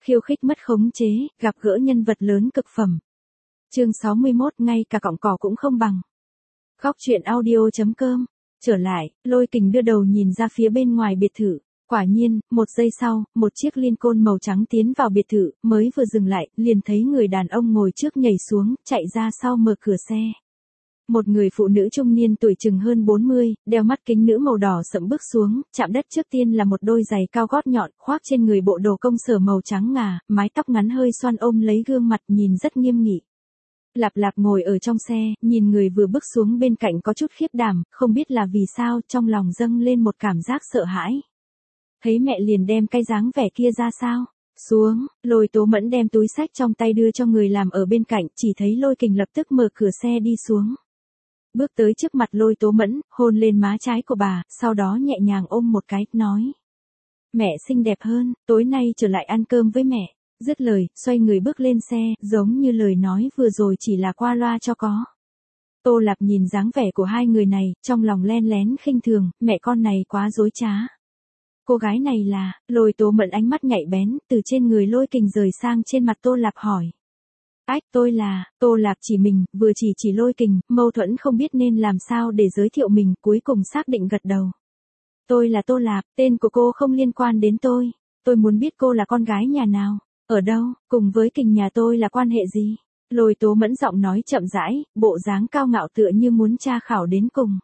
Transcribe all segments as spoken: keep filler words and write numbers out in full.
khiêu khích mất khống chế, gặp gỡ nhân vật lớn cực phẩm. Chương sáu mươi mốt, ngay cả cọng cỏ cũng không bằng. Góc truyện audio chấm com. Trở lại, Lôi Kình đưa đầu nhìn ra phía bên ngoài biệt thự. Quả nhiên, một giây sau, một chiếc Lincoln màu trắng tiến vào biệt thự, mới vừa dừng lại, liền thấy người đàn ông ngồi trước nhảy xuống, chạy ra sau mở cửa xe. Một người phụ nữ trung niên tuổi chừng hơn bốn mươi, đeo mắt kính nữ màu đỏ sẫm bước xuống, chạm đất trước tiên là một đôi giày cao gót nhọn, khoác trên người bộ đồ công sở màu trắng ngà, mái tóc ngắn hơi xoăn ôm lấy gương mặt nhìn rất nghiêm nghị. Lạp Lạp ngồi ở trong xe, nhìn người vừa bước xuống bên cạnh có chút khiếp đảm, không biết là vì sao, trong lòng dâng lên một cảm giác sợ hãi. Thấy mẹ liền đem cái dáng vẻ kia ra sao? Xuống, Lôi Tố Mẫn đem túi xách trong tay đưa cho người làm ở bên cạnh, chỉ thấy Lôi Kình lập tức mở cửa xe đi xuống. Bước tới trước mặt Lôi Tố Mẫn, hôn lên má trái của bà, sau đó nhẹ nhàng ôm một cái, nói. Mẹ xinh đẹp hơn, tối nay trở lại ăn cơm với mẹ. Dứt lời, xoay người bước lên xe, giống như lời nói vừa rồi chỉ là qua loa cho có. Tô Lạp nhìn dáng vẻ của hai người này, trong lòng len lén khinh thường, mẹ con này quá dối trá. Cô gái này là, Lôi Tố Mẫn ánh mắt nhạy bén, từ trên người Lôi Kình rời sang trên mặt Tô Lạp hỏi. Ách, tôi là, Tô Lạp chỉ mình, vừa chỉ chỉ Lôi Kình, mâu thuẫn không biết nên làm sao để giới thiệu mình, cuối cùng xác định gật đầu. Tôi là Tô Lạp, tên của cô không liên quan đến tôi, tôi muốn biết cô là con gái nhà nào, ở đâu, cùng với Kình nhà tôi là quan hệ gì. Lôi Tố Mẫn giọng nói chậm rãi, bộ dáng cao ngạo tựa như muốn tra khảo đến cùng.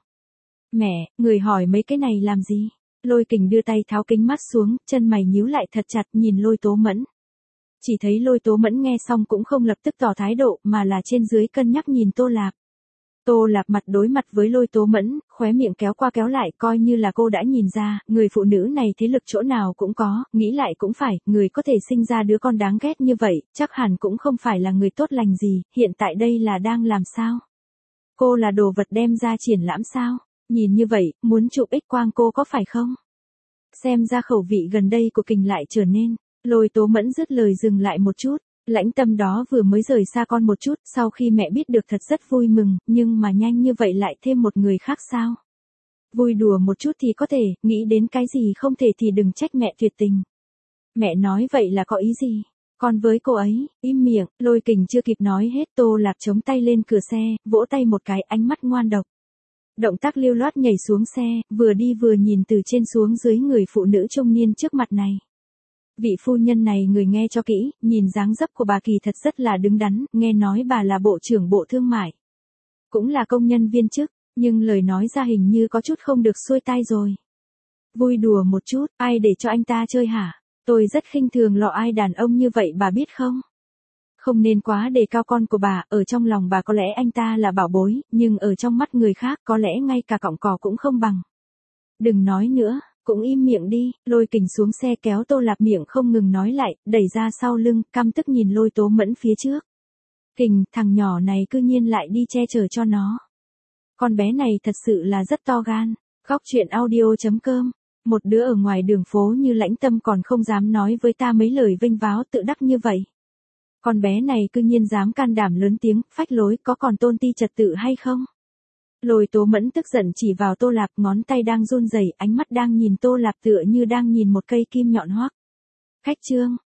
Mẹ, người hỏi mấy cái này làm gì? Lôi Kình đưa tay tháo kính mắt xuống, chân mày nhíu lại thật chặt nhìn Lôi Tố Mẫn. Chỉ thấy Lôi Tố Mẫn nghe xong cũng không lập tức tỏ thái độ, mà là trên dưới cân nhắc nhìn Tô Lạp. Tô Lạp mặt đối mặt với Lôi Tố Mẫn, khóe miệng kéo qua kéo lại, coi như là cô đã nhìn ra, người phụ nữ này thế lực chỗ nào cũng có, nghĩ lại cũng phải, người có thể sinh ra đứa con đáng ghét như vậy, chắc hẳn cũng không phải là người tốt lành gì, hiện tại đây là đang làm sao? Cô là đồ vật đem ra triển lãm sao? Nhìn như vậy, muốn chụp X quang cô có phải không? Xem ra khẩu vị gần đây của Kình lại trở nên. Lôi Tố Mẫn dứt lời dừng lại một chút, Lãnh Tâm đó vừa mới rời xa con một chút, sau khi mẹ biết được thật rất vui mừng, nhưng mà nhanh như vậy lại thêm một người khác sao? Vui đùa một chút thì có thể, nghĩ đến cái gì không thể thì đừng trách mẹ tuyệt tình. Mẹ nói vậy là có ý gì? Còn với cô ấy, im miệng, Lôi Kình chưa kịp nói hết, Tô Lạp chống tay lên cửa xe, vỗ tay một cái, ánh mắt ngoan độc. Động tác lưu loát nhảy xuống xe, vừa đi vừa nhìn từ trên xuống dưới người phụ nữ trung niên trước mặt này. Vị phu nhân này người nghe cho kỹ, nhìn dáng dấp của bà kỳ thật rất là đứng đắn, nghe nói bà là bộ trưởng bộ thương mại. Cũng là công nhân viên chức, nhưng lời nói ra hình như có chút không được xuôi tai rồi. Vui đùa một chút, ai để cho anh ta chơi hả? Tôi rất khinh thường lọ ai đàn ông như vậy bà biết không? Không nên quá đề cao con của bà, ở trong lòng bà có lẽ anh ta là bảo bối, nhưng ở trong mắt người khác có lẽ ngay cả cọng cỏ cũng không bằng. Đừng nói nữa, cũng im miệng đi. Lôi Kình xuống xe kéo Tô Lạp miệng không ngừng nói lại, đẩy ra sau lưng, căm tức nhìn Lôi Tố Mẫn phía trước. Kình, thằng nhỏ này cư nhiên lại đi che chở cho nó. Con bé này thật sự là rất to gan. Góc truyện audio chấm com. Một đứa ở ngoài đường phố như Lãnh Tâm còn không dám nói với ta mấy lời vênh váo tự đắc như vậy. Con bé này cư nhiên dám can đảm lớn tiếng, phách lối, có còn tôn ti trật tự hay không? Lôi Tố Mẫn tức giận chỉ vào Tô Lạp, ngón tay đang run rẩy, ánh mắt đang nhìn Tô Lạp tựa như đang nhìn một cây kim nhọn hoắc. Khách trương,